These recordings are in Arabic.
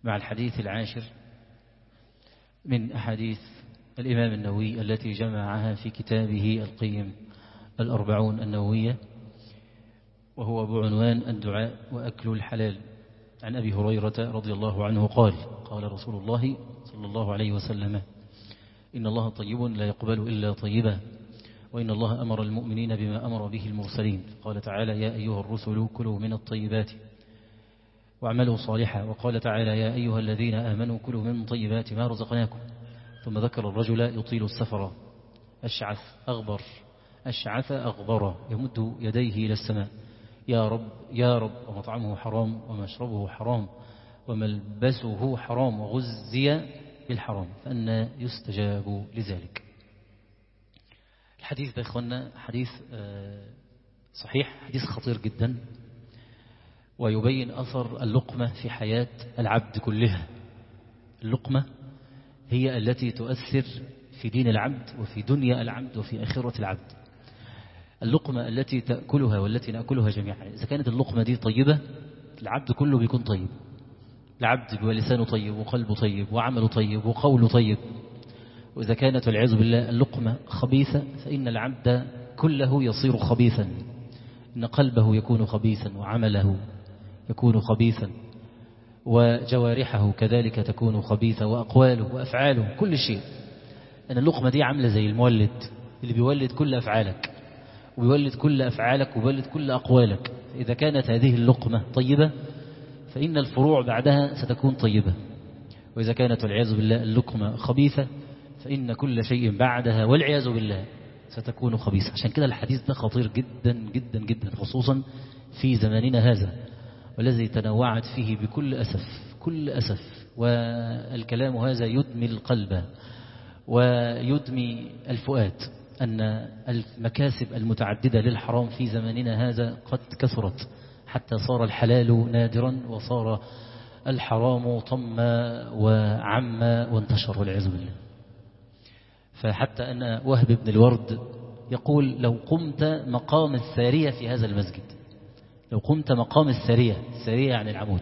مع الحديث العاشر من أحاديث الإمام النووي التي جمعها في كتابه القيم الأربعون النووية، وهو بعنوان الدعاء وأكل الحلال. عن أبي هريرة رضي الله عنه قال: قال رسول الله صلى الله عليه وسلم: إن الله طيب لا يقبل إلا طيبا، وإن الله أمر المؤمنين بما أمر به المرسلين. قال تعالى: يا أيها الرسل كلوا من الطيبات واعملوا صالحا. وقال تعالى: يا أيها الذين آمنوا كلوا من طيبات ما رزقناكم. ثم ذكر الرجل يطيل السفر أشعث أغبر أشعث أغبر يمد يديه إلى السماء: يا رب يا رب، ومطعمه حرام ومشربه حرام وملبسه حرام وغزي بالحرام، فأنا يستجاب لذلك. الحديث ده إخوانا حديث صحيح، حديث خطير جدا، ويبين أثر اللقمة في حياة العبد كلها. اللقمة هي التي تؤثر في دين العبد وفي دنيا العبد وفي آخرة العبد. اللقمة التي تأكلها والتي نأكلها جميعا، إذا كانت اللقمة دي طيبة العبد كله بيكون طيب. العبد بلسانه طيب وقلبه طيب وعمله طيب وقوله طيب. وإذا كانت والعياذ بالله اللقمة خبيثة فإن العبد كله يصير خبيثا، إن قلبه يكون خبيثا وعمله يكون خبيثا وجوارحه كذلك تكون خبيثة وأقواله وأفعاله كل شيء. أن اللقمة دي عاملة زي المولد اللي بيولد كل أفعالك وبيولد كل أفعالك وبيولد كل أقوالك. إذا كانت هذه اللقمة طيبة فإن الفروع بعدها ستكون طيبة، وإذا كانت والعياذ بالله اللقمة خبيثة فإن كل شيء بعدها والعياذ بالله ستكون خبيثة. عشان كده الحديث ده خطير جدا جدا جدا، خصوصا في زماننا هذا والذي تنوعت فيه بكل أسف والكلام هذا يدمي القلب ويدمي الفؤاد. أن المكاسب المتعددة للحرام في زماننا هذا قد كثرت حتى صار الحلال نادرا وصار الحرام طما وعما وانتشر والعياذ بالله. فحتى أن وهب بن الورد يقول: لو قمت مقام السارية في هذا المسجد، لو قمت مقام السارية يعني العمود،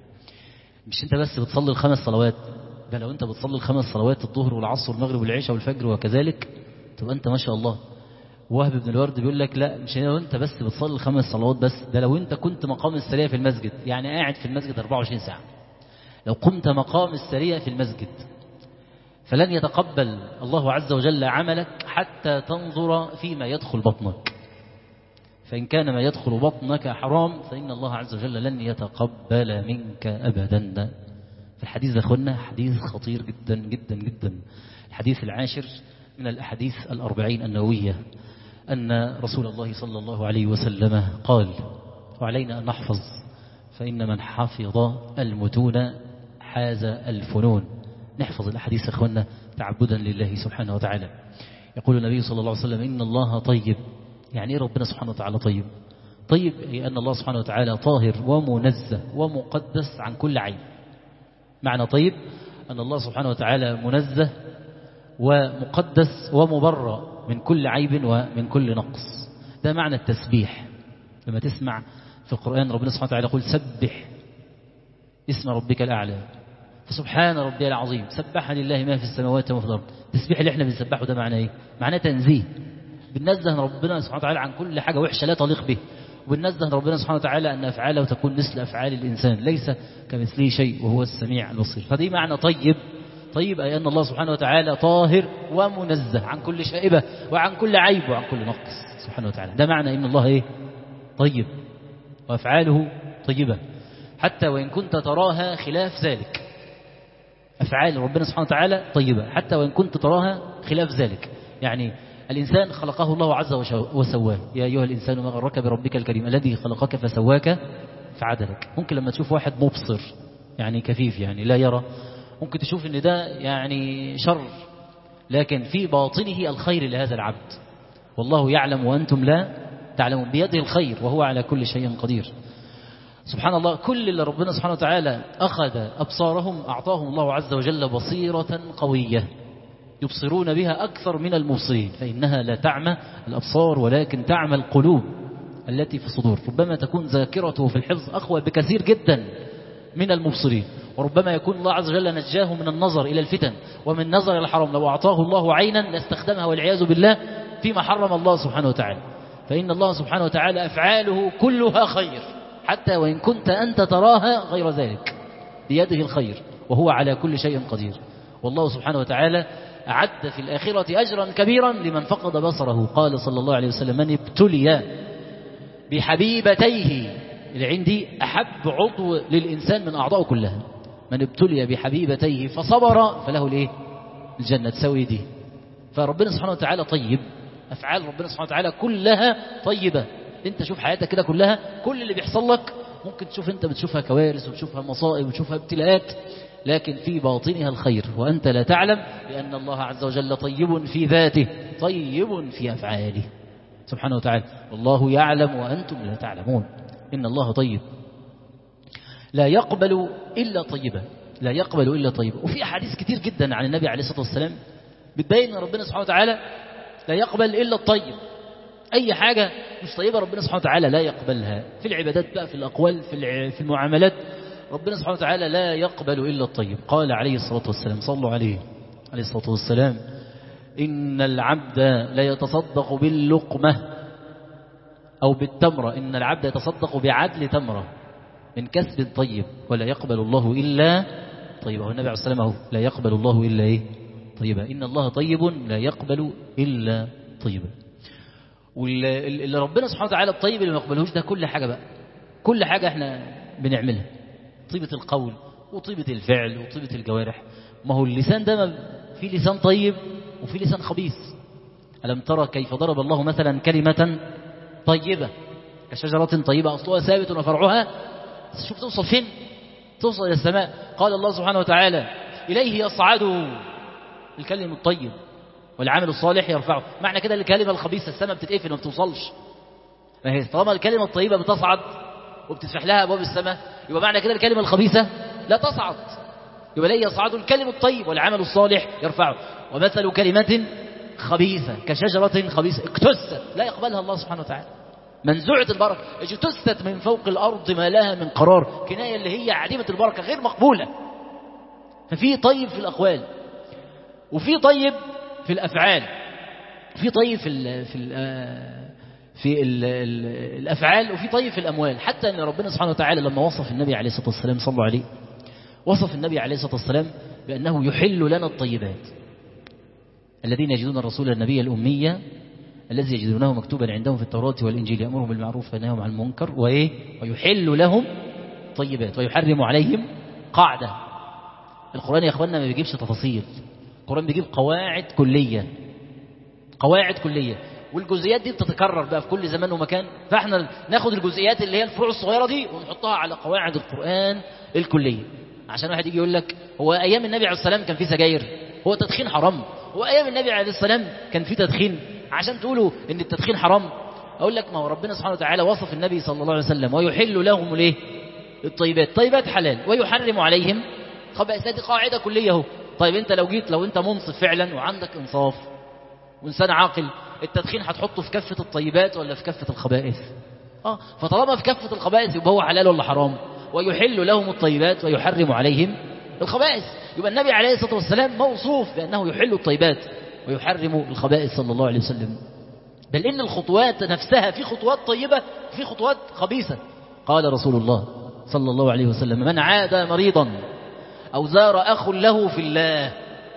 مش انت بس بتصلي الخمس صلوات، ده لو انت بتصلي الخمس صلوات الظهر والعصر والمغرب والعشاء والفجر وكذلك تبقى انت ما شاء الله. وهب بن الورد بيقول لك: لا، مش لو انت بس بتصلي الخمس صلوات بس، ده لو انت كنت مقام السارية في المسجد، يعني قاعد في المسجد 24 ساعة، لو قمت مقام السارية في المسجد فلن يتقبل الله عز وجل عملك حتى تنظر فيما يدخل بطنك، فإن كان ما يدخل بطنك حرام فإن الله عز وجل لن يتقبل منك أبدا. فالحديث ده أخوانا حديث خطير جدا جدا جدا. الحديث العاشر من الأحاديث الأربعين النووية أن رسول الله صلى الله عليه وسلم قال: وعلينا أن نحفظ، فإن من حفظ المتون حاز الفنون. نحفظ الأحاديث أخوانا تعبدا لله سبحانه وتعالى. يقول النبي صلى الله عليه وسلم: إن الله طيب. يعني إيه ربنا سبحانه وتعالى طيب؟ طيب أي أن الله سبحانه وتعالى طاهر ومنزه ومقدس عن كل عيب. معنى طيب أن الله سبحانه وتعالى منزه ومقدس ومبرأ من كل عيب ومن كل نقص. ده معنى التسبيح. لما تسمع في القرآن ربنا سبحانه وتعالى يقول: سبح اسم ربك الأعلى فسبحان ربي العظيم سبح لله ما في السماوات وما في الأرض. التسبيح اللي احنا بنسبحه ده معناه ايه؟ معناه تنزيه، بننزه ربنا سبحانه وتعالى عن كل حاجة وحشة لا تليق به، وبننزه ربنا سبحانه وتعالى أن أفعاله تكون مثل أفعال الإنسان، ليس كمثله شيء وهو السميع البصير. فدي معنى طيب. طيب أي أن الله سبحانه وتعالى طاهر ومنزه عن كل شائبة وعن كل عيب وعن كل نقص سبحانه وتعالى. ده معنى إن الله إيه؟ طيب، وأفعاله طيبة حتى وإن كنت تراها خلاف ذلك. أفعال ربنا سبحانه وتعالى طيبة حتى وإن كنت تراها خلاف ذلك. يعني الإنسان خلقه الله عز وسواه: يا أيها الإنسان ما غرك بربك الكريم الذي خلقك فسواك فعدلك. ممكن لما تشوف واحد مبصر يعني كفيف يعني لا يرى، ممكن تشوف ان ده يعني شر، لكن في باطنه الخير لهذا العبد. والله يعلم وأنتم لا تعلمون، بيده الخير وهو على كل شيء قدير. سبحان الله، كل اللي ربنا سبحانه وتعالى أخذ أبصارهم أعطاهم الله عز وجل بصيرة قوية يبصرون بها أكثر من المبصرين، فإنها لا تعمى الأبصار ولكن تعمى القلوب التي في الصدور. ربما تكون ذاكرته في الحفظ أقوى بكثير جدا من المبصرين، وربما يكون الله عز وجل نجاه من النظر إلى الفتن ومن النظر إلى الحرام. لو أعطاه الله عينا لاستخدمها والعياذ بالله فيما حرم الله سبحانه وتعالى. فإن الله سبحانه وتعالى أفعاله كلها خير، حتى وإن كنت أنت تراها غير ذلك، بيده الخير وهو على كل شيء قدير. والله سبحانه وتعالى أعد في الآخرة أجرا كبيرا لمن فقد بصره. قال صلى الله عليه وسلم: من ابتلي بحبيبتيه، اللي عندي أحب عضو للإنسان من أعضائه كلها، من ابتلي بحبيبتيه فصبر فله الإيه؟ الجنة، تساوي دي. فربنا سبحانه وتعالى طيب، أفعال ربنا سبحانه وتعالى كلها طيبة. انت شوف حياتك كده كلها، كل اللي بيحصل لك ممكن تشوف انت بتشوفها كوارث وبتشوفها مصائب وبتشوفها ابتلاءات، لكن في باطنها الخير وأنت لا تعلم، لأن الله عز وجل طيب في ذاته طيب في أفعاله سبحانه وتعالى. والله يعلم وأنتم لا تعلمون. إن الله طيب لا يقبل إلا طيبا، لا يقبل إلا طيبا. وفي أحاديث كتير جدا عن النبي عليه الصلاة والسلام بتبين أن ربنا سبحانه وتعالى لا يقبل إلا الطيب. أي حاجة مش طيبة ربنا سبحانه وتعالى لا يقبلها، في العبادات بقى، في الأقوال، في المعاملات، ربنا سبحانه وتعالى لا يقبل إلا الطيب. قال عليه الصلاة والسلام، صلوا عليه الصلاة والسلام: إن العبد لا يتصدق باللقمة أو بالتمرة، إن العبد يتصدق بعدل تمرة من كسب طيب ولا يقبل الله إلا طيبا. والنبي عليه الصلاة والسلام لا يقبل الله إلا إيه؟ طيبا. إن الله طيب لا يقبل إلا طيبا. واللي ربنا سبحانه وتعالى الطيب اللي ما يقبلهوش ده كل حاجة بقى، كل حاجة احنا بنعملها، طيبة القول وطيبة الفعل وطيبة الجوارح. ما هو اللسان ده في لسان طيب وفي لسان خبيث. ألم ترى كيف ضرب الله مثلا كلمة طيبة كشجرة طيبة أصلها ثابت وفرعها، شوف توصل فين؟ توصل إلى السماء. قال الله سبحانه وتعالى: إليه يصعد الكلم الطيب والعمل الصالح يرفعه. معنى كده الكلمة الخبيثة السماء بتتقفل ما بتوصلش. ما هي طالما الكلمة الطيبة بتصعد وبتفتح لها أبواب السماء، يبقى معنى كده الكلمة الخبيثة لا تصعد. يبقى إليه يصعد الكلم الطيب والعمل الصالح يرفعه. ومثل كلمة خبيثة كشجرة خبيثة اجتثت لا يقبلها الله سبحانه وتعالى، منزوعة البركة، اجتثت من فوق الأرض ما لها من قرار، كناية اللي هي عديمة البركة غير مقبولة. ففي طيب في الأقوال وفي طيب في الأفعال، في طيب في الأفعال وفي طيب في الأموال. حتى أن ربنا سبحانه وتعالى لما وصف النبي عليه الصلاة والسلام، صلوا عليه، وصف النبي عليه الصلاة والسلام بأنه يحل لنا الطيبات. الذين يجدون الرسول النبي الأمية الذي يجدونه مكتوبا عندهم في التوراة والإنجيل يأمرهم بالمعروف وينهاهم عن المنكر ويحل لهم طيبات ويحرم عليهم قاعدة. القرآن يا أخواننا ما بيجيبش تفاصيل، القرآن بيجيب قواعد كلية، قواعد كلية، والجزئيات دي بتتكرر بقى في كل زمان ومكان. فاحنا ناخد الجزئيات اللي هي الفروع الصغيرة دي ونحطها على قواعد القرآن الكلية. عشان واحد يجي يقول لك هو أيام النبي عليه السلام كان في سجاير؟ هو التدخين حرام؟ هو أيام النبي عليه السلام كان في تدخين عشان تقولوا إن التدخين حرام؟ أقول لك ما هو ربنا سبحانه وتعالى وصف النبي صلى الله عليه وسلم ويحل لهم الايه؟ الطيبات، طيبات حلال، ويحرم عليهم خبائث. دي قاعدة كلية اهو. طيب انت لو انت منصف فعلا وعندك انصاف وانسان عاقل، التدخين هتحطه في كفة الطيبات ولا في كفة الخبائث؟ فطالما في كفة الخبائث يبقى هو حلال ولا حرام؟ ويحل لهم الطيبات ويحرم عليهم الخبائث. يبقى النبي عليه الصلاة والسلام موصوف بأنه يحل الطيبات ويحرم الخبائث صلى الله عليه وسلم. بل إن الخطوات نفسها في خطوات طيبة وفي خطوات خبيثة. قال رسول الله صلى الله عليه وسلم: من عاد مريضا أو زار أخ له في الله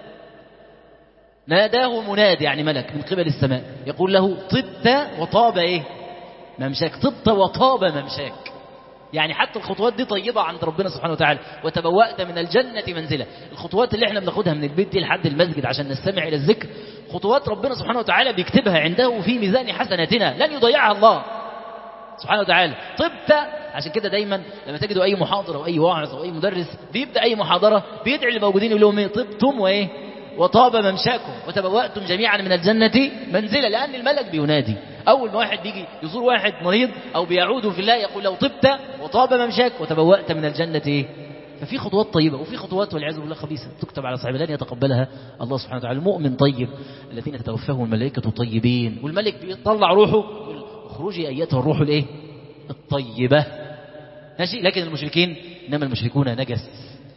ناداه منادي، يعني ملك من قبل السماء، يقول له: طبت وطاب ايه ممشاك، طبت وطاب ممشاك. يعني حتى الخطوات دي طيبة عند ربنا سبحانه وتعالى. وتبوأت من الجنة منزلة. الخطوات اللي احنا بناخدها من البيت دي لحد المسجد عشان نستمع إلى الذكر، خطوات ربنا سبحانه وتعالى بيكتبها عنده في ميزان حسناتنا، لن يضيعها الله سبحانه وتعالى. طبت. عشان كده دايما لما تجدوا أي محاضر أو أي واعظ أو أي مدرس بيبدأ أي محاضرة بيدعي اللي موجودين يقول لهم: طبتم وإيه وطاب ممشاكم وتبوأتم جميعا من الجنة منزلة. لأن الملك بينادي أول ما واحد بيجي يزور واحد مريض أو بيعود في الله يقول له: طبت وطاب ممشاك وتبوأت من الجنة إيه. ففي خطوات طيبة وفي خطوات والعياذ بالله خبيثة تكتب على صاحبها لن يتقبلها الله سبحانه وتعالى. المؤمن طيب الذين تتوفاهم الملائكة طيبين، والملك بيطلع روحه يقول: اخرجي أيتها الروح الايه الطيبة. ماشي. لكن المشركين إنما المشركون نجس،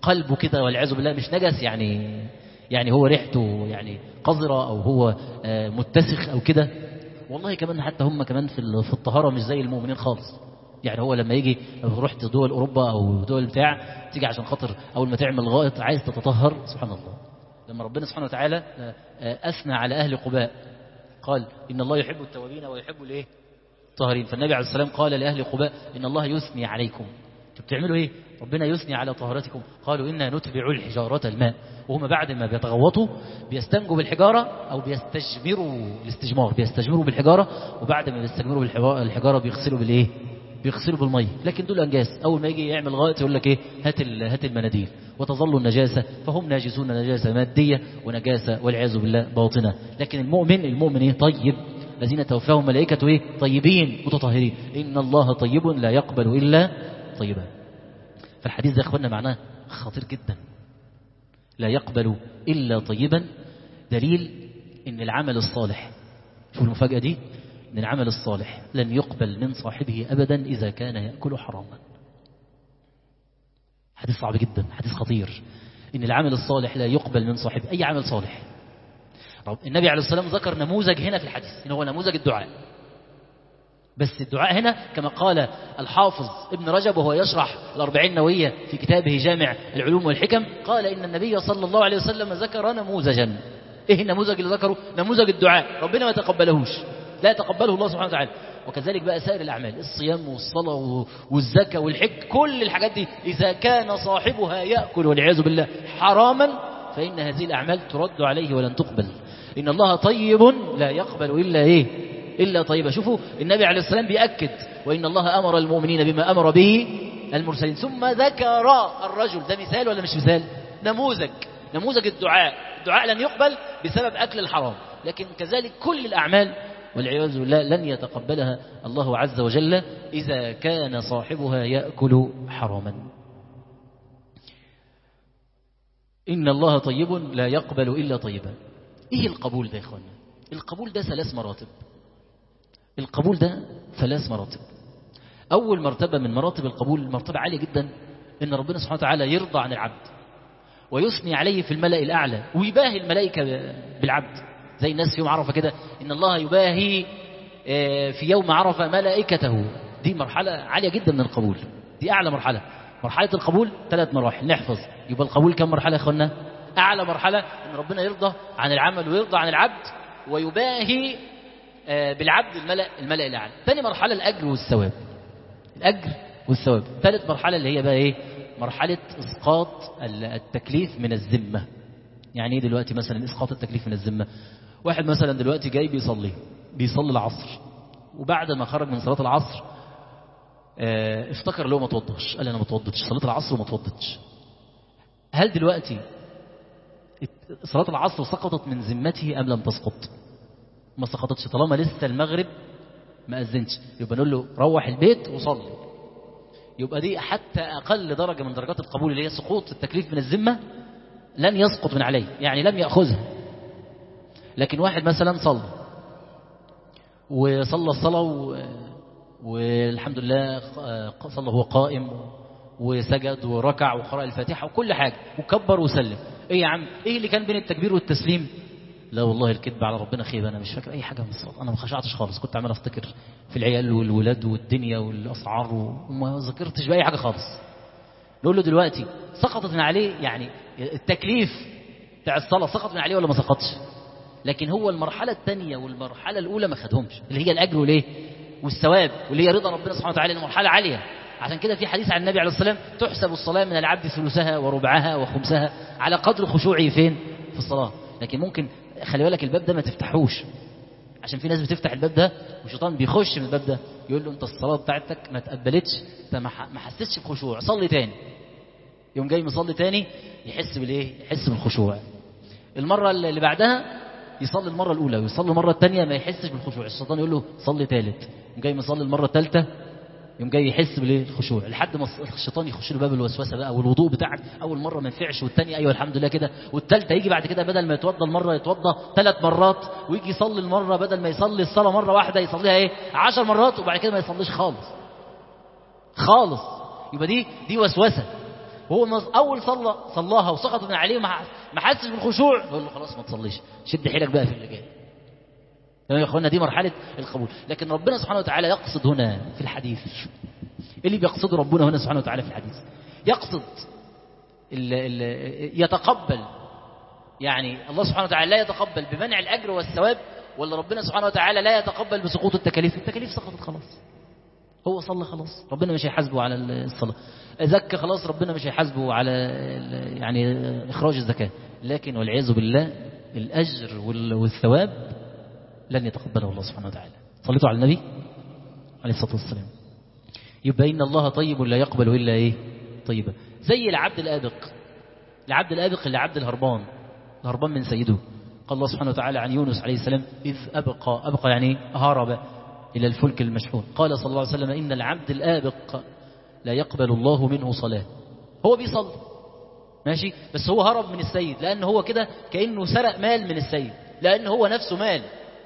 قلبه كده والعياذ بالله مش نجس، يعني هو ريحته يعني قذرة أو هو متسخ أو كده، والله كمان حتى هم كمان في الطهارة مش زي المؤمنين خالص. يعني هو لما يجي لو رحت دول أوروبا أو دول بتاع تيجي عشان خاطر أول ما تعمل غائط عايز تتطهر، سبحان الله. لما ربنا سبحانه وتعالى أثنى على أهل قباء قال إن الله يحب التوابين ويحب الإيه؟ الطاهرين. فالنبي عليه السلام قال لأهل قباء إن الله يثني عليكم، انتوا بتعملوا إيه؟ ربنا يثني على طهارتكم. قالوا إنا نتبع الحجارة الماء، وهم بعد ما بيتغوطوا بيستنجوا بالحجارة أو بيستجمروا الاستجمار، بيستجمروا بالحجارة، وبعد ما بيستجمروا بالحجارة بيغسلوا بالإيه؟ بيغسلوا بالمية. لكن دول أنجاس، أول ما يجي يعمل غائط يقول لك إيه؟ هات المناديل، وتظل النجاسة، فهم ناجسون نجاسة مادية ونجاسة والعياذ بالله باطنة. لكن المؤمن إيه؟ طيب، الذين توفاهم ملائكة إيه؟ طيبين متطهرين، إن الله طيب لا يقبل إلا طيبا. فالحديث ده يا أخوانا معناه خطير جدا، لا يقبل إلا طيبا، دليل إن العمل الصالح، شوف المفاجأة دي، إن العمل الصالح لن يقبل من صاحبه أبدا إذا كان يأكل حراما. حديث صعب جدا، حديث خطير، إن العمل الصالح لا يقبل من صاحبه، أي عمل صالح. النبي عليه الصلاة والسلام ذكر نموذج هنا في الحديث، إنه هو نموذج الدعاء، بس الدعاء هنا كما قال الحافظ ابن رجب وهو يشرح الأربعين نووية في كتابه جامع العلوم والحكم، قال إن النبي صلى الله عليه وسلم ذكر نموذجا. إيه النموذج اللي ذكره؟ نموذج الدعاء، ربنا ما تقبلهوش، لا يتقبله الله سبحانه وتعالى. وكذلك بقى سائر الأعمال، الصيام والصلاة والزكاة والحج، كل الحاجات دي إذا كان صاحبها يأكل والعياذ بالله حراما فإن هذه الأعمال ترد عليه ولن تقبل. إن الله طيب لا يقبل إلا إيه؟ إلا طيبة. شوفوا النبي عليه السلام بيأكد وإن الله أمر المؤمنين بما أمر به المرسلين، ثم ذكر الرجل. ده مثال ولا مش مثال؟ نموذج الدعاء لن يقبل بسبب أكل الحرام، لكن كذلك كل الأعمال والعياذ بالله لن يتقبلها الله عز وجل إذا كان صاحبها يأكل حراما. إن الله طيب لا يقبل إلا طيبا. إيه القبول ده يا إخوانا؟ القبول ده ثلاث مراتب. أول مرتبة من مراتب القبول مرتبة عالية جدا، إن ربنا سبحانه وتعالى يرضى عن العبد ويثني عليه في الملأ الأعلى ويباهي الملائكة بالعبد، زي الناس في يوم عرفة كده، إن الله يباهي في يوم عرفة ملائكته. دي مرحلة عالية جدا من القبول، دي أعلى مرحلة القبول. 3 مراحل نحفظ، يبقى القبول كم مرحلة يا أخوانا؟ أعلى مرحلة إن ربنا يرضى عن العمل ويرضى عن العبد ويباهي بالعبد الملأ الأعلى. ثاني مرحلة الأجر والثواب. ثالث مرحلة اللي هي بقى إيه؟ مرحلة إسقاط التكليف من الذمة. يعني إيه دلوقتي مثلا إسقاط التكليف من الذمة؟ واحد مثلا دلوقتي جاي بيصلي العصر، وبعد ما خرج من صلاة العصر افتكر له ما توضش، قال أنا ما توضتش، صلاة العصر وما توضتش. هل دلوقتي صلاة العصر سقطت من ذمته أم لم تسقط؟ ما سقطتش، طالما لسه المغرب ما أذنش، يبقى نقول له روح البيت وصلي. يبقى دي حتى أقل درجة من درجات القبول اللي هي سقوط التكليف من الذمة لن يسقط من عليه، يعني لم يأخذها. لكن واحد مثلا صلى الصلاة والحمد لله صلى هو قائم وسجد وركع وقرأ الفاتحة وكل حاجة وكبر وسلم. ايه يا عم، ايه اللي كان بين التكبير والتسليم؟ لا والله الكذب على ربنا خيب، انا مش فاكر اي حاجة من الصلاة، انا ما خشعتش خالص، كنت عمال افتكر في العيال والولاد والدنيا والاسعار وما ذكرتش باي حاجة خالص. نقول له دلوقتي سقطت من عليه، يعني التكليف بتاع الصلاة سقط من عليه ولا ما سقطش؟ لكن هو المرحلة الثانية والمرحلة الأولى ما خدهمش، اللي هي الأجر والإيه والثواب، واللي هي رضا ربنا سبحانه وتعالى، المرحلة عالية. عشان كده في حديث عن النبي عليه الصلاة والسلام تحسب الصلاة من العبد ثلثها وربعها وخمسها على قدر خشوعه فين؟ في الصلاة. لكن ممكن خلي بالك الباب ده ما تفتحوش، عشان في ناس بتفتح الباب ده والشيطان بيخش من الباب ده يقول له انت الصلاة بتاعتك ما تقبلتش، انت ما حسيتش بخشوع، صلي تاني. يوم جاي مصلي تاني يحس بالايه؟ يحس بالخشوع. المرة اللي بعدها يصلي المرة الأولى ويصلي المرة الثانية ما يحسش بالخشوع، الشيطان يقول له صلي ثالث. يوم جاي مصلي المرة الثالثة يوم جاي يحس بالخشوع، لحد ما الشيطان يخش له باب الوسوسة بقى. والوضوء بتاعك أول مرة ما ينفعش، والثانية أيوة الحمد لله كده، والثالثة يجي بعد كده بدل ما يتوضى المرة يتوضى 3 مرات، ويجي يصلي المرة بدل ما يصلي الصلاة مرة واحدة يصليها 10 مرات، وبعد كده ما يصليش خالص. يبقى دي وسوسة. وهو أول صلاها وسقط من عليه ما حسش بالخشوع، نقول له خلاص ما تصليش، شد حيلك بقى في اللي جاي. تمام يا اخوانا، دي مرحلة القبول. لكن ربنا سبحانه وتعالى يقصد هنا في الحديث، اللي بيقصده ربنا هنا سبحانه وتعالى في الحديث، يقصد يتقبل، يعني الله سبحانه وتعالى لا يتقبل بمنع الأجر والثواب، ولا ربنا سبحانه وتعالى لا يتقبل بسقوط التكاليف؟ التكاليف سقطت خلاص، هو صلى خلاص، ربنا مش هيحاسبه على الصلاة، زكى خلاص، ربنا مش هيحاسبه على يعني إخراج الزكاة. لكن والعياذ بالله الأجر والثواب لن يتقبله الله سبحانه وتعالى. صليتوا على النبي عليه الصلاة والسلام. يبقى إن الله طيب لا يقبل إلا إيه؟ طيبة. زي العبد الآبق، العبد الآبق اللي عبد الهربان من سيده. قال الله سبحانه وتعالى عن يونس عليه السلام إذ أبقى يعني هرب إلى الفلك المشحون. قال صلى الله عليه وسلم إن العبد الآبق لا يقبل الله منه صلاة. هو بيصلي ماشي، بس هو هرب من السيد، لأن هو كده كأنه سرق مال من السيد، لأن هو نفسه مال،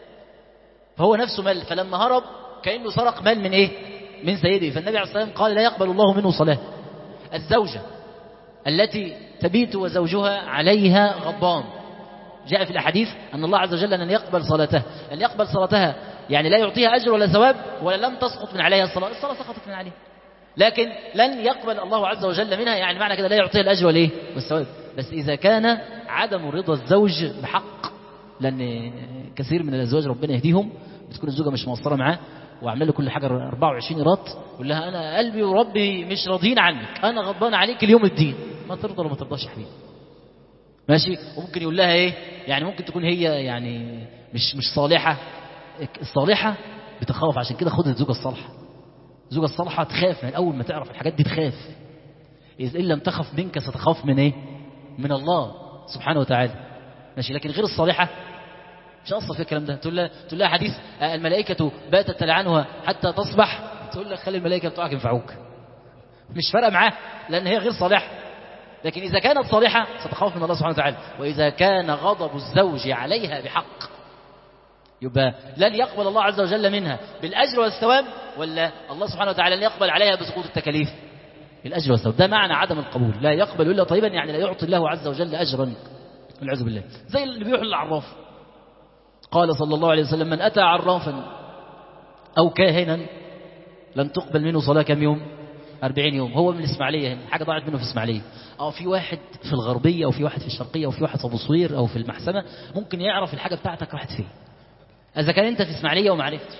فهو نفسه مال، فلما هرب كأنه سرق مال من إيه؟ من سيده. فالنبي عليه الصلاة والسلام قال لا يقبل الله منه صلاة. الزوجة التي تبيت وزوجها عليها غضبان، جاء في الأحاديث أن الله عز وجل لن يقبل صلاتها، لن يقبل صلاتها يعني لا يعطيها أجر ولا ثواب، ولا لم تسقط من عليها الصلاة سقطت من عليها، لكن لن يقبل الله عز وجل منها، يعني معنى كده لا يعطيها الأجر والإيه؟ والثواب. بس إذا كان عدم رضا الزوج بحق، لأن كثير من الأزواج ربنا يهديهم بتكون الزوجة مش مقصرة معاه وعمل له كل حاجة 24 قيراط، يقول لها أنا قلبي وربي مش راضيين عنك، أنا غضبان عليك اليوم الدين، ما ترضى ولا ما ترضاش يا حبيبي ماشي. وممكن يقول لها إيه؟ يعني ممكن تكون هي يعني مش صالحة. الصالحة بتخاف، عشان كده خد الزوجة الصالحة. الزوجة الصالحة تخاف من أول ما تعرف الحاجات دي، تخاف. إذا إن لم تخف منك ستخاف من إيه؟ من الله سبحانه وتعالى ماشي. لكن غير الصالحة مش أصلا في الكلام ده. تقول لها حديث الملائكة باتت تلعنها حتى تصبح، تقول لك خلي الملائكة بتوعك ينفعوك، مش فارقة معاه، لأن هي غير صالحة. لكن إذا كانت صالحة ستخاف من الله سبحانه وتعالى. وإذا كان غضب الزوج عليها بحق، يبقى لن يقبل الله عز وجل منها بالأجر والثواب، ولا الله سبحانه وتعالى لن يقبل عليها بسقوط التكاليف؟ الأجر والثواب. ده معنى عدم القبول، لا يقبل إلا طيبا، يعني لا يعطي الله عز وجل أجرا والعياذ بالله. زي اللي بيروح للعراف، قال صلى الله عليه وسلم من أتى عرافا أو كاهنا لن تقبل منه صلاة كم يوم؟ 40 يوم. هو من الإسماعيلية هنا، حاجة ضاعت منه في الإسماعيلية، أو في واحد في الغربية، أو في واحد في الشرقية، أو في واحد في أبو صوير، أو في المحسمة، ممكن يعرف الحاجة بتاعتك واحد فين. إذا كان أنت في إسماعيلية وما عرفتش،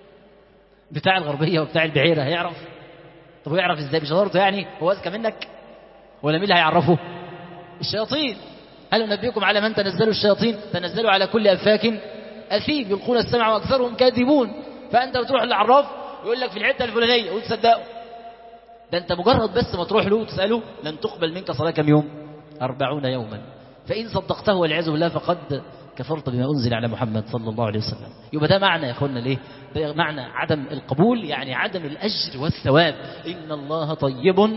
بتاع الغربية وبتاع البعيرة هيعرف؟ طب يعرف إزاي؟ بشطارته يعني؟ هو أذكى منك؟ ولا مين اللي هيعرفه؟ الشياطين. هل ننبئكم على من تنزلوا الشياطين؟ تنزلوا على كل أفاك أثيم يلقون السمع وأكثرهم كاذبون. فأنت بتروح للعراف يقول لك في الحتة الفلانية وتصدقه. ده أنت مجرد بس ما تروح له وتسأله لن تقبل منك صلاة كم يوم؟ 40 يوما. فإن صدقته والعياذ بالله فقد كفرت بما أنزل على محمد صلى الله عليه وسلم. يبقى ده معنى يا أخوانا ليه؟ ده معنى عدم القبول، يعني عدم الأجر والثواب. إن الله طيب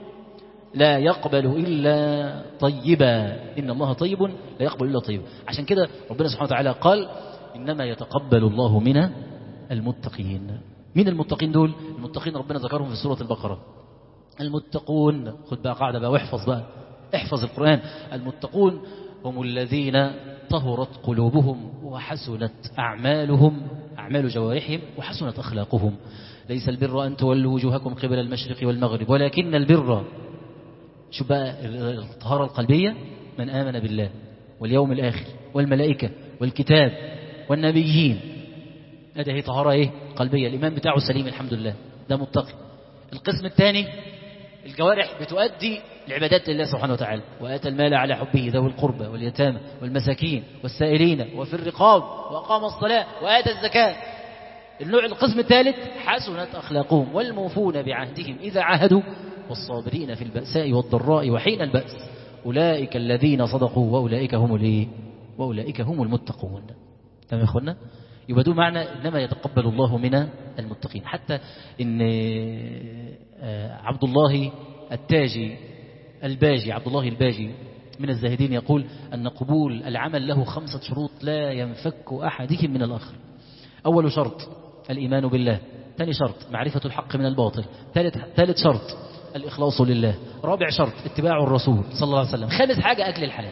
لا يقبل إلا طيبا، إن الله طيب لا يقبل إلا طيبا. عشان كده ربنا سبحانه وتعالى قال إنما يتقبل الله من المتقين. من المتقين دول؟ المتقين ربنا ذكرهم في سورة البقرة. المتقون، خد بقى قاعدة بقى واحفظ بقى، احفظ القرآن. المتقون هم الذين طهرت قلوبهم وحسنت أعمالهم، أعمال جوارحهم، وحسنت أخلاقهم. ليس البر أن تولوا وجوهكم قبل المشرق والمغرب ولكن البر، شو بقى الطهارة القلبية؟ من آمن بالله واليوم الآخر والملائكة والكتاب والنبيين. هذه هي طهارة إيه؟ قلبية. الإيمان بتاعه سليم الحمد لله، ده متقي. القسم الثاني الجوارح بتؤدي العبادات لله سبحانه وتعالى. وآتى المال على حبه ذوي القربى واليتامى والمساكين والسائلين وفي الرقاب وأقام الصلاة وآتى الزكاة. القسم الثالث حسنت أخلاقهم والموفون بعهدهم إذا عاهدوا والصابرين في البأساء والضراء وحين البأس أولئك الذين صدقوا وأولئك هم المتقون. تمام يا أخوانا؟ يبقى ده معنى إنما يتقبل الله من المتقين. حتى إن عبد الله الباجي من الزاهدين يقول أن قبول العمل له 5 شروط لا ينفك أحدهم من الآخر. أول شرط الإيمان بالله، ثاني شرط معرفة الحق من الباطل، ثالث شرط الإخلاص لله. رابع شرط اتباع الرسول صلى الله عليه وسلم. خامس حاجة أكل الحلال.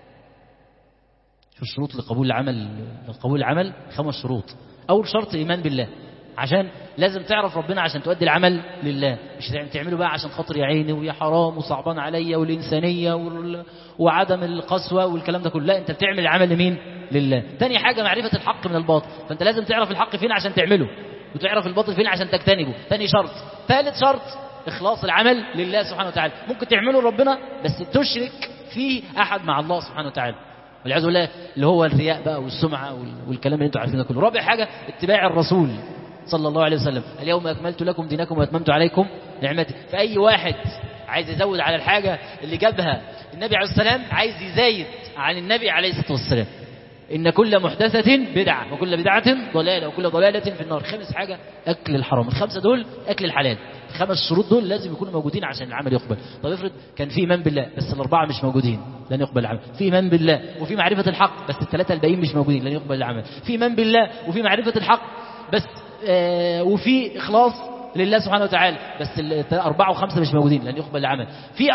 شو الشروط لقبول العمل 5 شروط. أول شرط إيمان بالله، عشان لازم تعرف ربنا عشان تؤدي العمل لله، مش تعمله بقى عشان خاطر يا عيني ويا حرام وصعبان عليا والإنسانية وعدم القسوة والكلام ده كله. لا، أنت بتعمل العمل لمين؟ لله. تاني حاجة معرفة الحق من الباطل، فأنت لازم تعرف الحق فين عشان تعمله، وتعرف الباطل فين عشان تجتنبه. تاني شرط. ثالث شرط إخلاص العمل لله سبحانه وتعالى. ممكن تعمله لربنا بس تشرك فيه أحد مع الله سبحانه وتعالى، والعياذ بالله، اللي هو الرياء بقى والسمعة والكلام اللي انتم عارفينه كله. رابع حاجة اتباع الرسول صلى الله عليه وسلم. اليوم أكملت لكم دينكم وأتممت عليكم نعمتي. فأي واحد عايز يزود على الحاجة اللي جابها النبي عليه السلام، عايز يزايد عن النبي عليه الصلاة والسلام. إن كل محدثة بدعة وكل بدعة ضلالة وكل ضلالة في النار. خامس حاجة أكل الحرام. ال5 دول أكل الحلال. ال5 شروط دول لازم يكونوا موجودين عشان العمل يقبل. طب افرض كان في إيمان بالله بس ال4 مش موجودين، لن يقبل العمل. في إيمان بالله وفي معرفة الحق بس ال3 الباقيين مش موجودين، لن يقبل العمل. في إيمان بالله وفي معرفة الحق بس وفي إخلاص لله سبحانه وتعالى بس 4 و5 مش موجودين، لن يقبل العمل. في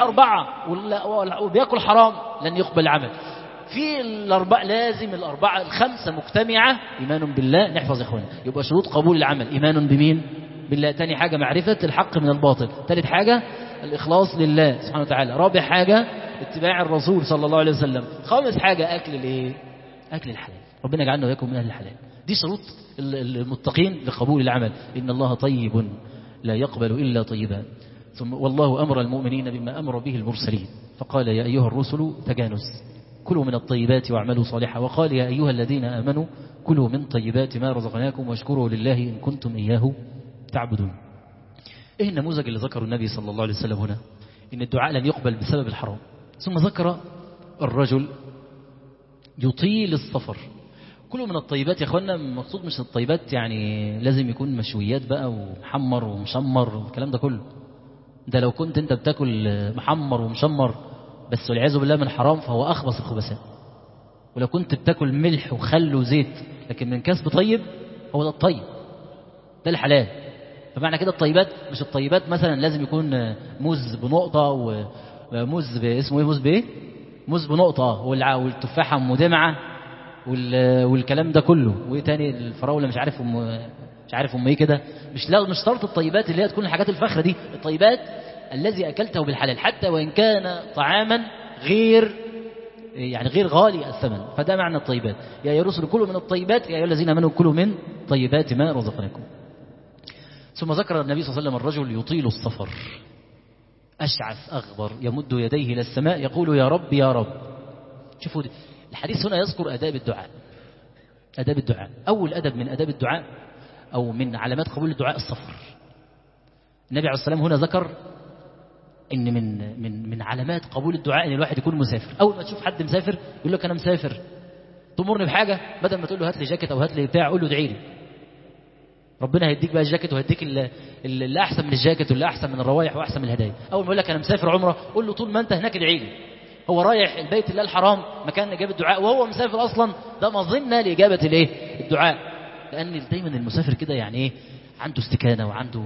4 وبيأكل حرام، لن يقبل العمل. في لازم ال5 مجتمعة. إيمان بالله، نحفظ يا إخوانا، يبقى شروط قبول العمل إيمان بمين؟ بالله. تاني حاجة معرفة الحق من الباطل. ثالث حاجة الإخلاص لله سبحانه وتعالى. رابع حاجة اتباع الرسول صلى الله عليه وسلم. خامس حاجة أكل الحلال. ربنا يجعلنا وياكم من أهل الحلال. دي شروط المتقين لقبول العمل. إن الله طيب لا يقبل إلا طيبا. ثم والله أمر المؤمنين بما أمر به المرسلين، فقال يا أيها الرسل تجانس كلوا من الطيبات واعملوا صالحا، وقال يا أيها الذين آمنوا كلوا من طيبات ما رزقناكم واشكروا لله إن كنتم إياه تعبدون. إيه النموذج اللي ذكره النبي صلى الله عليه وسلم هنا؟ إن الدعاء لن يقبل بسبب الحرام. ثم ذكر الرجل يطيل السفر. كلوا من الطيبات يا أخوانا، مقصود مش الطيبات يعني لازم يكون مشويات بقى ومحمر ومشمر والكلام ده كله. ده لو كنت انت بتاكل محمر ومشمر بس والعياذ بالله من حرام فهو أخبث الخبثاء. ولو كنت بتاكل ملح وخل وزيت لكن من كسب طيب، هو ده الطيب، ده الحلال. فمعنى كده الطيبات مش الطيبات مثلا لازم يكون موز بنقطة وموز اسمه ايه، موز بايه، موز بنقطة والتفاحة مدمعة والكلام ده كله، وايه تاني الفراولة مش عارف ايه كده. مش شرط الطيبات اللي هي تكون الحاجات الفخرة دي. الطيبات الذي أكلته بالحلال حتى وإن كان طعاما غير غالي الثمن، فده معنى الطيبات. يا أيها الرسل كلوا من الطيبات يا أيها الذين آمنوا كلوا من طيبات ما رزقناكم. ثم ذكر النبي صلى الله عليه وسلم الرجل يطيل السفر أشعث أغبر يمد يديه إلى السماء يقول يا رب يا رب. شوفوا الحديث هنا يذكر آداب الدعاء. أول أدب من آداب الدعاء أو من علامات قبول الدعاء السفر. النبي عليه الصلاة والسلام هنا ذكر إن من علامات قبول الدعاء إن الواحد يكون مسافر. أول ما تشوف حد مسافر يقول لك أنا مسافر، تمرني بحاجة، بدل ما تقول له هات لي جاكيت أو هات لي بتاع، قول له ادعي لي. ربنا هيديك بقى الجاكيت وهيديك اللي أحسن من الجاكيت واللي أحسن من الروايح وأحسن من الهدايا. أول ما يقول لك أنا مسافر عمرة، قول له طول ما أنت هناك ادعي لي. هو رايح البيت الله الحرام مكان إجابة الدعاء وهو مسافر أصلا، ده مظنة لإجابة الدعاء. لأن دايما المسافر كده يعني إيه، عنده استكانة وعنده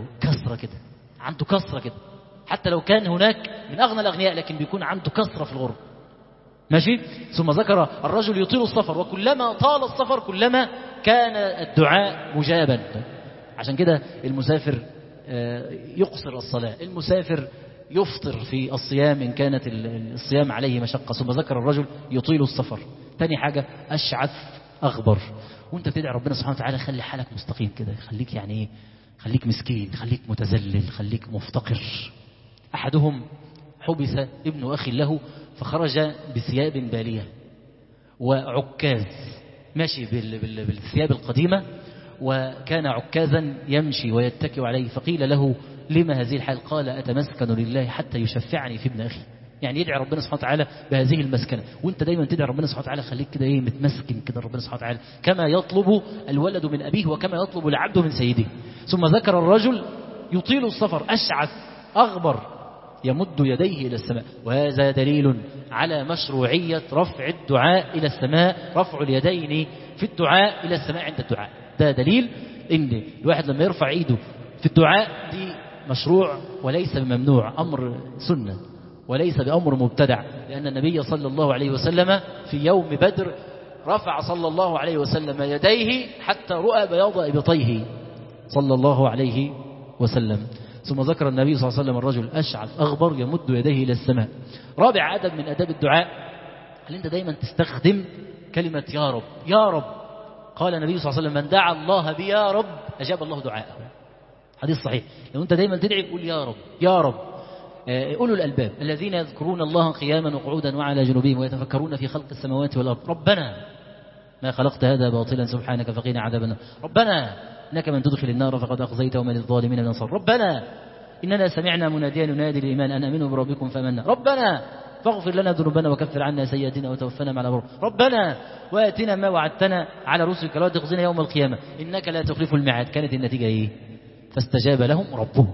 كسرة كده، حتى لو كان هناك من أغنى الأغنياء لكن بيكون عنده كسرة في الغرب. ماشي. ثم ذكر الرجل يطيل السفر وكلما طال السفر كلما كان الدعاء مجابا. عشان كده المسافر يقصر الصلاة، المسافر يفطر في الصيام إن كانت الصيام عليه مشقة. ثم ذكر الرجل يطيل السفر. تاني حاجة أشعث أغبر. وانت بتدعي ربنا سبحانه وتعالى خلي حالك مستقيم كده، خليك يعني ايه، خليك مسكين، خليك متذلل، خليك مفتقر. أحدهم حبس ابن أخي له فخرج بثياب بالية وعكاز، ماشي بالثياب القديمة، وكان عكازا يمشي ويتكئ عليه. فقيل له لما هذه الحال؟ قال أتمسكن لله حتى يشفعني في ابن أخي. يعني يدعي ربنا سبحانه وتعالى بهذه المسكنة. وانت دايما تدعي ربنا سبحانه وتعالى خليك كده ايه، متمسكن كده ربنا سبحانه وتعالى، كما يطلب الولد من أبيه وكما يطلب العبد من سيده. ثم ذكر الرجل يطيل السفر أشعث أغبر يمد يديه إلى السماء. وهذا دليل على مشروعية رفع الدعاء إلى السماء، رفع اليدين في الدعاء إلى السماء عند الدعاء. ده دليل إن الواحد لما يرفع إيده في الدعاء دي مشروع وليس بممنوع، أمر سنة وليس بأمر مبتدع، لأن النبي صلى الله عليه وسلم في يوم بدر رفع صلى الله عليه وسلم يديه حتى رؤى بياض إبطيه صلى الله عليه وسلم. ثم ذكر النبي صلى الله عليه وسلم الرجل أشعث أغبر يمد يديه إلى السماء. رابع أدب من أداب الدعاء هل أنت دايما تستخدم كلمة يا رب. يا رب قال النبي صلى الله عليه وسلم من دعا الله بي يا رب أجاب الله دعاءه، حديث صحيح. لو أنت دايما تدعي قول يا رب يا رب. أولو الألباب الذين يذكرون الله قياما وقعودا وعلى جنوبهم ويتفكرون في خلق السماوات والأرض ربنا ما خلقت هذا باطلا سبحانك فقنا عذاب النار. ربنا إنك من تدخل النار فقد أخزيته ومن للظالمين من أنصار. ربنا إننا سمعنا مناديا ينادي للإيمان أن آمنوا بربكم فآمنا. ربنا فاغفر لنا ذنوبنا وكفر عنا سيئاتنا وتوفنا مع الأبرار. ربنا وآتنا ما وعدتنا على رسلك ولا تخزنا يوم القيامة إنك لا تخلف الميعاد. كانت النتيجة إيه؟ فاستجاب لهم ربهم.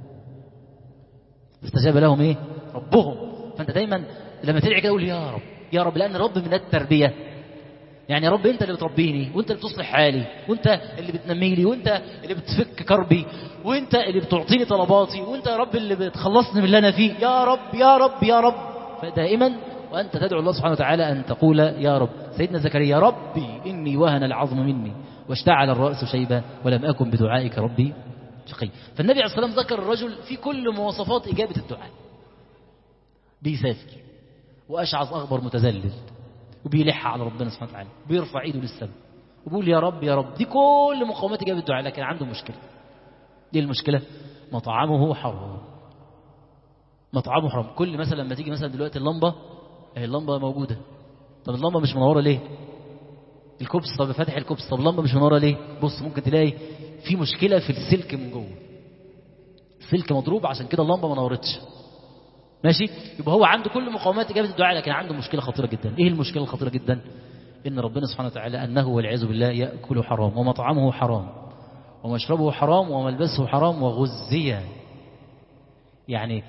استجاب لهم إيه؟ ربهم. فأنت دايما لما تدعي كده قول يا رب يا رب، لأن رب من التربية. يعني يا رب أنت اللي بتربيني وأنت اللي بتصلح حالي وأنت اللي بتنمي لي وأنت اللي بتفك كربي وأنت اللي بتعطيني طلباتي وأنت يا رب اللي بتخلصني من اللي أنا فيه. يا رب يا رب يا رب. فدائما وأنت تدعو الله سبحانه وتعالى أن تقول يا رب. سيدنا زكريا ربي إني وهن العظم مني واشتعل الرأس شيبا ولم أكن بدعائك ربي شقي. فالنبي عليه الصلاة والسلام ذكر الرجل في كل مواصفات إجابة الدعاء. بيسافر وأشعث أغبر متذلل وبيلح على ربنا سبحانه وتعالى بيرفع ايده للسماء وبيقول يا رب يا رب. دي كل مقومات إجابة الدعاء، لكن عنده مشكلة. دي المشكلة، مطعمه حرام. مطعمه حرام. كل مثلا لما تيجي مثلا دلوقتي اللمبة موجودة، طب اللمبة مش منورة ليه؟ الكوبس، طب فاتح الكوبس، طب اللمبة مش منورة ليه؟ بص ممكن تلاقي في مشكلة في السلك من جوه، السلك مضروب عشان كده اللمبة ما نورتش. ماشي؟ يبقى هو عنده كل مقومات إجابة الدعاء، لكن عنده مشكلة خطيرة جدا. إيه المشكلة الخطيرة جدا؟ إن ربنا سبحانه وتعالى أنه والعياذ بالله يأكل حرام ومطعمه حرام ومشربه حرام وملبسه حرام وغزي. يعني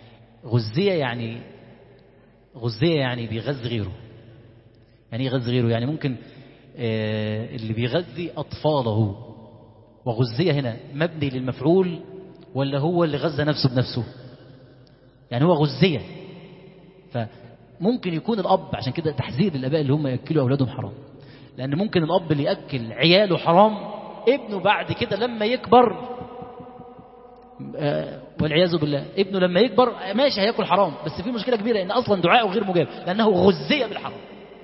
غزية يعني بيغذي غيره. يعني يغذي غيره يعني ممكن اللي بيغذي أطفاله. وغزية هنا مبني للمفعول ولا هو اللي غذى نفسه بنفسه؟ يعني هو غزية. فممكن يكون الأب، عشان كده تحذير للآباء اللي هم يأكلوا أولادهم حرام، لأن ممكن الأب اللي يأكل عياله حرام ابنه بعد كده لما يكبر والعياذ بالله ابنه لما يكبر ماشي هياكل حرام، بس في مشكلة كبيرة ان اصلا دعاءه غير مجاب لانه غزي بالحرام.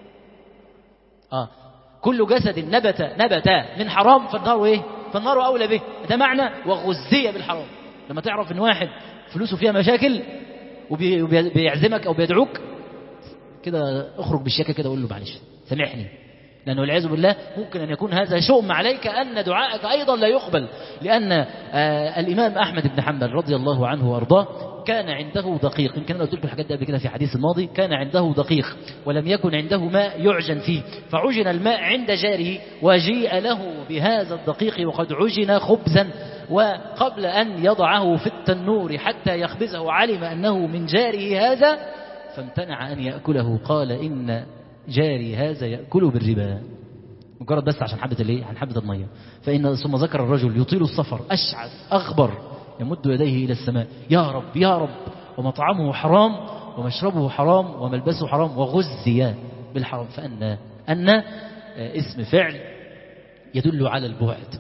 كل جسد نبت من حرام فالنار ايه؟ فالنار اولى به. ده معنى وغزي بالحرام. لما تعرف ان واحد فلوسه فيها مشاكل وبيعزمك او بيدعوك كده اخرج بالشيكه كده وقول له معلش سامحني، لأنه والعياذ بالله ممكن أن يكون هذا شؤم عليك أن دعائك أيضا لا يقبل. لأن الإمام أحمد بن حنبل رضي الله عنه وأرضاه كان عنده دقيق. يمكن أنا قلت لكم الحاجات دي قبل كده في حديث الماضي. كان عنده دقيق ولم يكن عنده ماء يعجن فيه، فعجن الماء عند جاره وجيء له بهذا الدقيق وقد عجن خبزا، وقبل أن يضعه في التنور حتى يخبزه علم أنه من جاره هذا فامتنع أن يأكله. قال إن جاري هذا يأكل بالربا، مجرد بس عشان حبة الايه؟ عن حبة المية. ثم ذكر الرجل يطيل السفر أشعث أغبر يمد يديه إلى السماء يا رب يا رب ومطعمه حرام ومشربه حرام وملبسه حرام وغزي بالحرام. فأن اسم فعل يدل على البعد.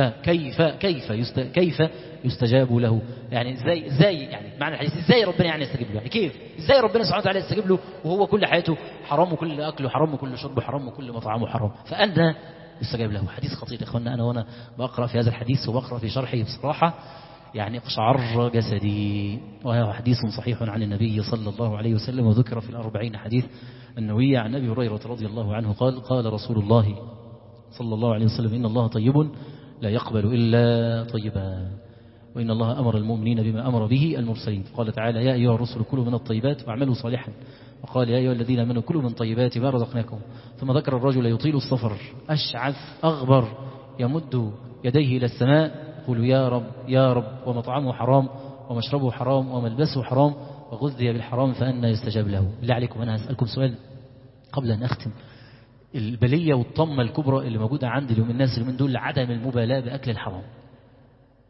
كيف يستجاب له؟ يعني ازاي يعني معنى الحديث ازاي ربنا يعني يستجيب له؟ يعني كيف ازاي ربنا سبحانه وتعالى يستجيب له وهو كل حياته حرام وكل اكله حرام وكل شربه حرام وكل مطعمه حرام؟ فأنا يستجاب له. حديث خطير يا اخوانا. انا وانا بقرا في هذا الحديث وبقرا في شرحه بصراحه يعني اقشعر جسدي. وهو حديث صحيح عن النبي صلى الله عليه وسلم، وذكر في 40 حديث النووية عن ابي هريره رضي الله عنه قال رسول الله صلى الله عليه وسلم إن الله طيب لا يقبل إلا طيبا، وإن الله أمر المؤمنين بما أمر به المرسلين. قال تعالى يا أيها الرسل كلوا من الطيبات واعملوا صالحا، وقال يا أيها الذين آمنوا كلوا من طيبات ما رزقناكم. ثم ذكر الرجل يطيل السفر أشعث أغبر يمد يديه إلى السماء يقول يا رب يا رب ومطعمه حرام ومشربه حرام وملبسه حرام وغذي بالحرام فأنا يستجاب له. بالله عليكم أنا هسألكم سؤال قبل أن أختم. البلية والطمة الكبرى اللي موجودة عند الناس اليومين دول عدم المبالاة بأكل الحرام.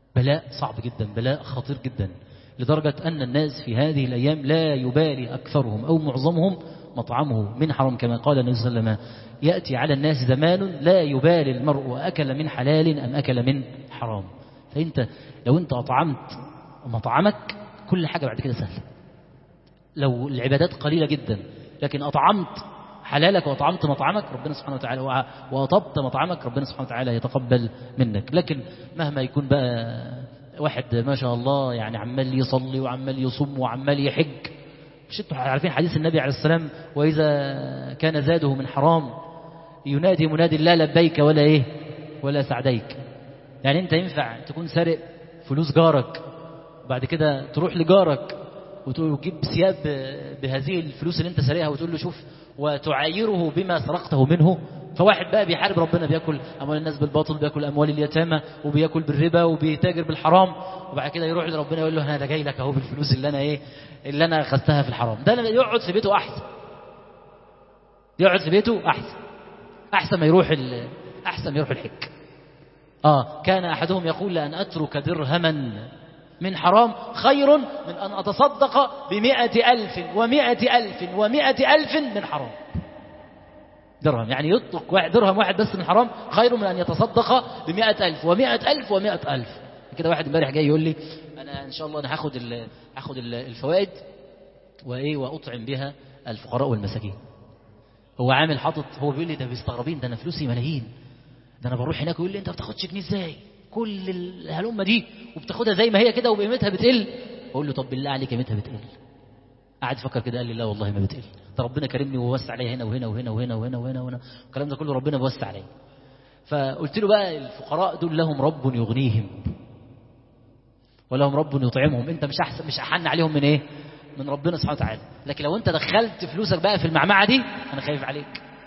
بلاء صعب جدا، بلاء خطير جدا، لدرجة أن الناس في هذه الأيام لا يبالي أكثرهم أو معظمهم مطعمه من حرام، كما قال النبي صلى الله عليه وسلم: يأتي على الناس زمان لا يبالي المرء أكل من حلال أم أكل من حرام. فأنت لو أنت أطعمت مطعمك كل حاجة بعد كده سهلة، لو العبادات قليلة جدا لكن أطعمت حلالك وأطعمت مطعمك ربنا سبحانه وتعالى، وأطبت مطعمك ربنا سبحانه وتعالى يتقبل منك. لكن مهما يكون بقى واحد ما شاء الله يعني عمال يصلي وعمال يصوم وعمال يحج، مش انتوا عارفين حديث النبي عليه السلام: وإذا كان زاده من حرام ينادي منادي لا لبيك ولا ايه ولا سعديك. يعني انت ينفع تكون سارق فلوس جارك وبعد كده تروح لجارك وتجيب ثياب بهذه الفلوس اللي انت سارقها وتقول له شوف، وتعايره بما سرقته منه؟ فواحد بقى بيحارب ربنا، بياكل اموال الناس بالباطل، بياكل اموال اليتامى، وبياكل بالربا، وبيتاجر بالحرام، وبعد كده يروح لربنا يقول له انا جاي لك اهو بالفلوس اللي انا اخذتها في الحرام. ده يقعد في بيته احسن، يقعد في بيته احسن ما يروح الحج. كان احدهم يقول: لان اترك درهما من حرام خير من أن أتصدق 100,000 و100,000 و100,000 من حرام. درهم يعني يطلق درهم واحد بس من حرام خير من أن يتصدق 100,000 و100,000 و100,000. كده واحد امبارح جاي يقول لي: أنا إن شاء الله أنا هاخد الفوائد وأطعم بها الفقراء والمساكين. هو عامل حاطط، هو بيقول لي ده بيستغربين، ده أنا فلوسي ملايين، ده أنا بروح هناك ويقول لي أنت ما بتاخدش جنيه إزاي؟ كل الهلومه دي وبتاخدها زي ما هي كده وقيمتها بتقل. اقول له طب بالله عليك قيمتها بتقل؟ قعد يفكر كده، قال لي لا والله ما بتقل، ده ربنا كرمني ووسع عليا هنا وهنا وهنا وهنا وهنا وهنا وهنا، الكلام ده كله ربنا بيوسع عليا. فقلت له بقى الفقراء دول لهم رب يغنيهم ولهم رب يطعمهم، انت مش احن عليهم من ايه؟ من ربنا سبحانه وتعالى. لكن لو انت دخلت فلوسك بقى في المعمعه دي انا خايف عليك،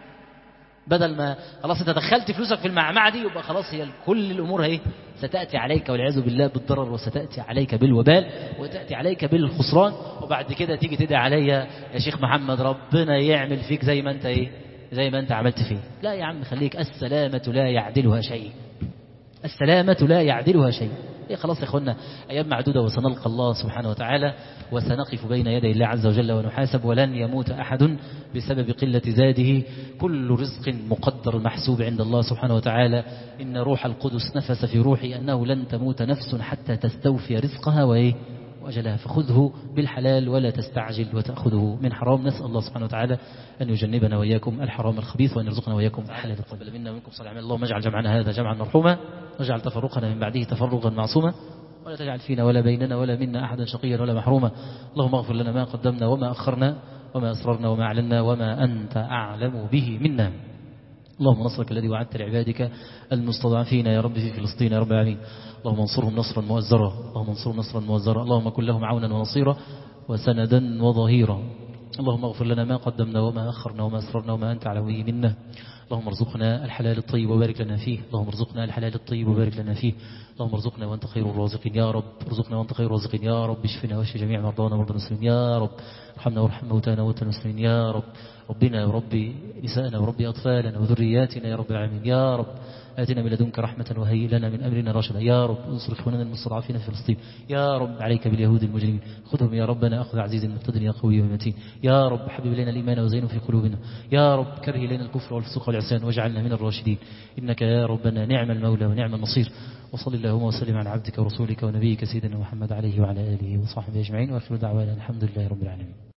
بدل ما خلاص انت دخلت فلوسك في المعمعه دي يبقى خلاص هي كل الامور ستاتي عليك والعياذ بالله بالضرر، وستاتي عليك بالوبال، وتاتي عليك بالخسران، وبعد كده تيجي تدعي عليا يا شيخ محمد ربنا يعمل فيك زي ما انت عملت فيه. لا يا عم خليك، السلامه لا يعدلها شيء، السلامه لا يعدلها شيء. خلاص يا اخوانا ايام معدوده وسنلقى الله سبحانه وتعالى، وسنقف بين يدي الله عز وجل ونحاسب، ولن يموت احد بسبب قله زاده، كل رزق مقدر محسوب عند الله سبحانه وتعالى. ان روح القدس نفس في روحي انه لن تموت نفس حتى تستوفي رزقها وأجلها، فخذه بالحلال ولا تستعجل وتأخذه من حرام. نسأل الله سبحانه وتعالى أن يجنبنا وإياكم الحرام الخبيث، وأن يرزقنا وإياكم الحلال الطيب. منا ومنكم صالح الأعمال. اللهم اجعل جمعنا هذا جمعا مرحوما، واجعل تفرقنا من بعده تفرقا معصوما، ولا تجعل فينا ولا بيننا ولا منا أحدا شقيا ولا محروما. اللهم اغفر لنا ما قدمنا وما أخرنا وما أسررنا وما أعلنا وما أنت أعلم به منا. اللهم نصرك الذي وعدت لعبادك المستضعفين يا رب في فلسطين يا رب العالمين. اللهم انصرهم نصرا مؤزرا، اللهم انصرهم نصرا مؤزرا، اللهم كن لهم عونا ونصيرا وسندا وظهيرا. اللهم اغفر لنا ما قدمنا وما أخرنا وما أسررنا وما أنت أعلم به منا. اللهم ارزقنا الحلال الطيب وبارك لنا فيه، اللهم ارزقنا الحلال الطيب وبارك لنا فيه، اللهم ارزقنا وأنت خير الرازقين يا رب، ارزقنا وأنت خير الرازقين يا رب، اشفنا واشف جميع مرضانا ومرضى المسلمين يا رب، ارحمنا وارحم موتانا وموتى المسلمين يا رب، ربنا وربي نساءنا وربي أطفالنا وذرياتنا يا رب العالمين يا رب، آتنا من لدنك رحمة وهيئ لنا من أمرنا رشدا يا رب، انصر إخواننا المستضعفين في فلسطين يا رب، عليك باليهود المجرمين، خذهم يا ربنا أخذ عزيز مقتدر يا قوي ومتين يا رب، حبب إلينا الإيمان وزينه في قلوبنا يا رب، كره إلينا الكفر والفسوق والعصيان واجعلنا من الراشدين، إنك يا ربنا نعم المولى ونعم النصير. وصل اللهم وسلم على عبدك ورسولك ونبيك سيدنا محمد عليه وعلى آله وصحبه أجمعين، وآخر دعوانا الحمد لله رب العالمين.